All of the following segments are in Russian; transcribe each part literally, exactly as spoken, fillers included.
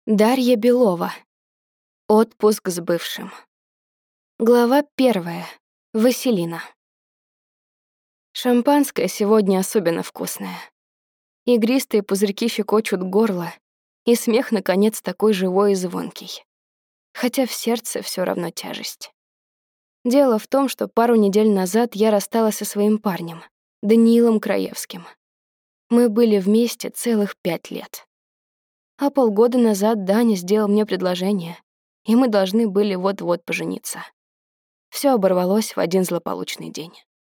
Дарья Белова. Отпуск с бывшим. Глава первая. Василина. Шампанское сегодня особенно вкусное. Игристые пузырьки щекочут горло, и смех, наконец, такой живой и звонкий. Хотя в сердце все равно тяжесть. Дело в том, что пару недель назад я рассталась со своим парнем, Даниилом Краевским. Мы были вместе целых пять лет. А полгода назад Даня сделал мне предложение, и мы должны были вот-вот пожениться. Всё оборвалось в один злополучный день.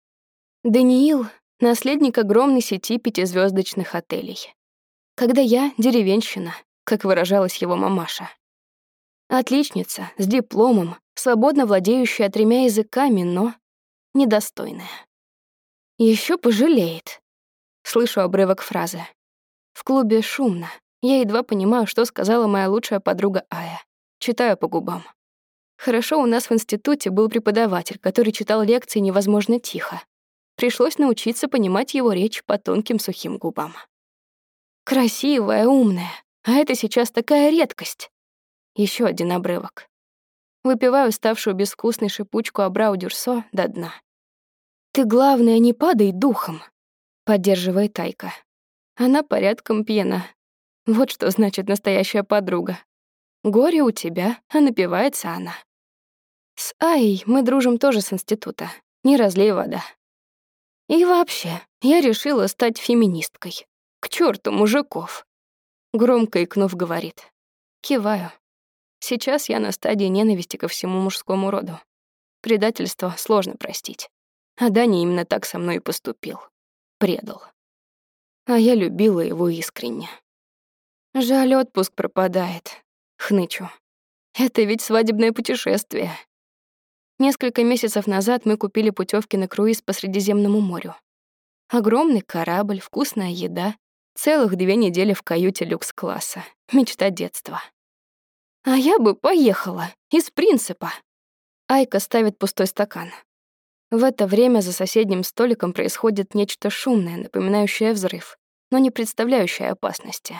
Даниил — наследник огромной сети пятизвёздочных отелей. Когда я — деревенщина, как выражалась его мамаша. Отличница, с дипломом, свободно владеющая тремя языками, но недостойная. Ещё пожалеет. Слышу обрывок фразы. В клубе шумно. Я едва понимаю, что сказала моя лучшая подруга Ая. Читаю по губам. Хорошо, у нас в институте был преподаватель, который читал лекции невозможно тихо. Пришлось научиться понимать его речь по тонким сухим губам. Красивая, умная, а это сейчас такая редкость. Еще один обрывок. Выпиваю ставшую безвкусной шипучку Абрау Дюрсо до дна. «Ты, главное, не падай духом», — поддерживает Айка. Она порядком пьяна. Вот что значит настоящая подруга. Горе у тебя, а напивается она. С Аей мы дружим тоже с института. Не разлей вода. И вообще, я решила стать феминисткой. К чёрту мужиков. Громко икнув, говорит. Киваю. Сейчас я на стадии ненависти ко всему мужскому роду. Предательство сложно простить. А Даня именно так со мной и поступил. Предал. А я любила его искренне. Жаль, отпуск пропадает. Хнычу. Это ведь свадебное путешествие. Несколько месяцев назад мы купили путёвки на круиз по Средиземному морю. Огромный корабль, вкусная еда, целых две недели в каюте люкс-класса. Мечта детства. А я бы поехала, из принципа. Айка ставит пустой стакан. В это время за соседним столиком происходит нечто шумное, напоминающее взрыв, но не представляющее опасности.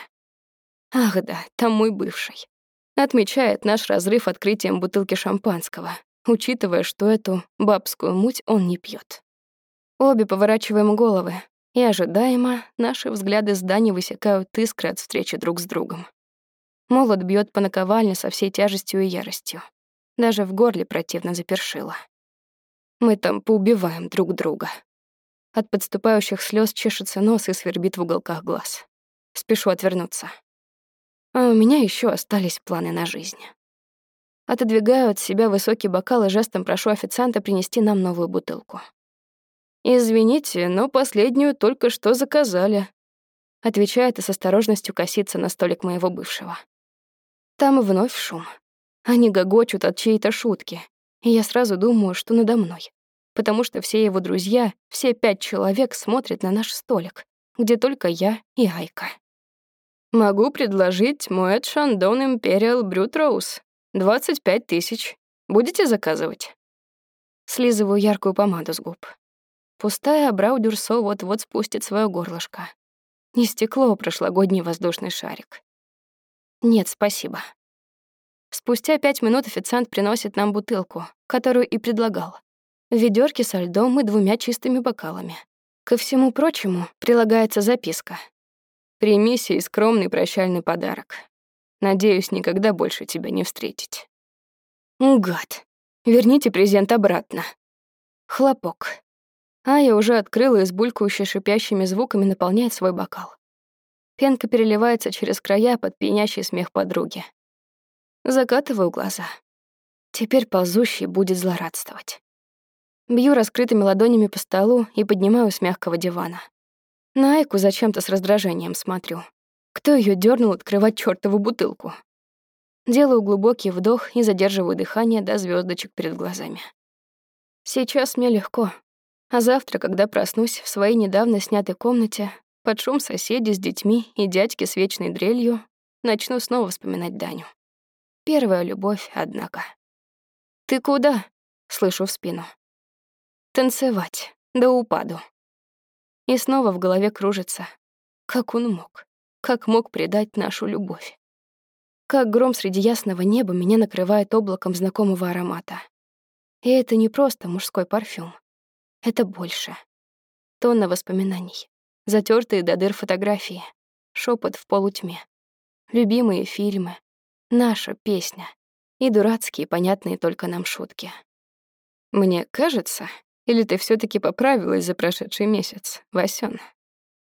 Ах да, там мой бывший. Отмечает наш разрыв открытием бутылки шампанского, учитывая, что эту бабскую муть он не пьет. Обе поворачиваем головы, и ожидаемо наши взгляды с Даней высекают искры от встречи друг с другом. Молот бьет по наковальне со всей тяжестью и яростью. Даже в горле противно запершило. Мы там поубиваем друг друга. От подступающих слез чешется нос и свербит в уголках глаз. Спешу отвернуться. А у меня еще остались планы на жизнь. Отодвигаю от себя высокий бокал и жестом прошу официанта принести нам новую бутылку. «Извините, но последнюю только что заказали», — отвечает и с осторожностью косится на столик моего бывшего. Там вновь шум. Они гогочут от чьей-то шутки, и я сразу думаю, что надо мной, потому что все его друзья, все пять человек смотрят на наш столик, где только я и Айка. «Могу предложить Moet Chandon Imperial Brut Rose. двадцать пять тысяч. Будете заказывать?» Слизываю яркую помаду с губ. Пустая Абрау Дюрсо вот-вот спустит своё горлышко. Не стекло, а прошлогодний воздушный шарик. Нет, спасибо. Спустя пять минут официант приносит нам бутылку, которую и предлагал. В ведёрке со льдом и двумя чистыми бокалами. Ко всему прочему прилагается записка. «Прими сей скромный прощальный подарок. Надеюсь, никогда больше тебя не встретить». Гад. Верните презент обратно. Хлопок. Ая уже открыла и с булькающей шипящими звуками наполняет свой бокал. Пенка переливается через края под пьянящий смех подруги. Закатываю глаза. Теперь ползущий будет злорадствовать. Бью раскрытыми ладонями по столу и поднимаю с мягкого дивана. На Айку зачем-то с раздражением смотрю. Кто её дёрнул открывать чёртову бутылку? Делаю глубокий вдох и задерживаю дыхание до звёздочек перед глазами. Сейчас мне легко, а завтра, когда проснусь в своей недавно снятой комнате, под шум соседей с детьми и дядьки с вечной дрелью, начну снова вспоминать Даню. Первая любовь, однако. «Ты куда?» — слышу в спину. «Танцевать, до упаду». И снова в голове кружится. Как он мог? Как мог предать нашу любовь? Как гром среди ясного неба меня накрывает облаком знакомого аромата. И это не просто мужской парфюм. Это больше. Тонна воспоминаний. Затертые до дыр фотографии. Шепот в полутьме. Любимые фильмы. Наша песня. И дурацкие, понятные только нам шутки. Мне кажется, или ты все таки поправилась за прошедший месяц, Васён?